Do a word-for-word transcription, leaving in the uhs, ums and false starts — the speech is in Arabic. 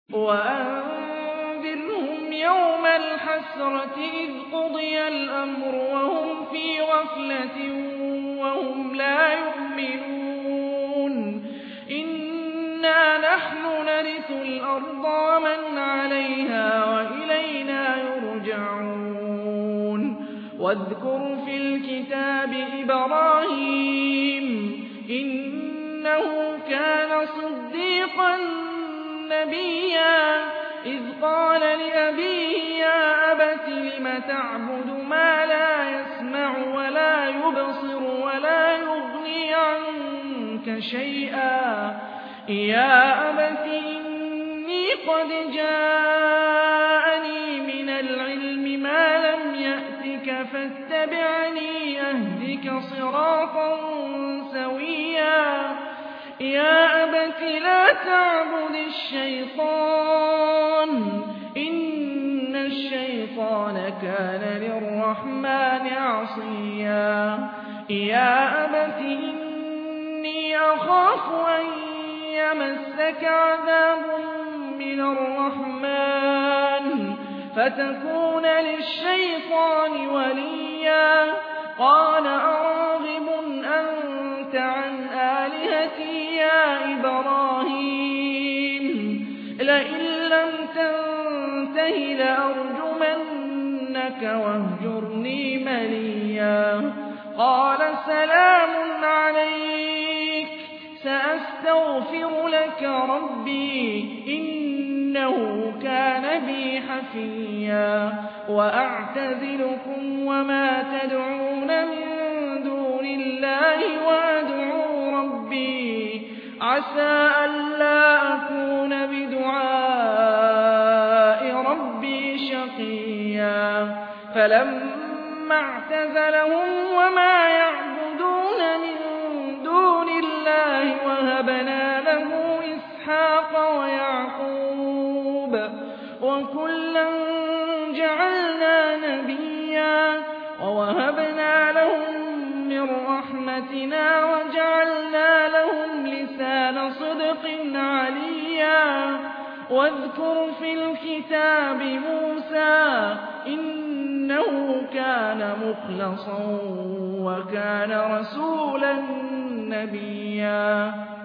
وأنذرهم يوم الحسرة إذ قضي الأمر وهم في غفلة وهم لا يؤمنون إنا نحن نرث الأرض ومن عليها وإلينا يرجعون واذكر في الكتاب إبراهيم إنه كان صديقا نبيا إذ قال لأبيه يا أبت لم تعبد ما لا يسمع ولا يبصر ولا يغني عنك شيئا يا أبت إني قد جاءني من العلم ما لم يأتك فاتبعني أهدك صراطا سويا يا أبت لا تعبد الشيطان إن الشيطان كان للرحمن عصيا يا أبت إني أخاف أن يمسك عذاب من الرحمن فتكون للشيطان وليا قال أراغب أنت عن آلهتي يا إبراهيم لئن لم تنته لأرجمنك واهجرني مليا قال سلام عليك سأستغفر لك ربي إنه كان بي حفيا وأعتزلكم وما تدعون من دون الله وأدعو ربي عسى ألا أكون بدعاء ربي شقيا فلما اعتزلهم وما يعبدون من دون الله وهبنا له إسحاق ويعقوب وكلا جعلنا نبيا ووهبنا لهم من رحمتنا وجعلنا لهم لسان صدق عليا واذكر في الكتاب موسى إنه كان مخلصا وكان رسولا نبيا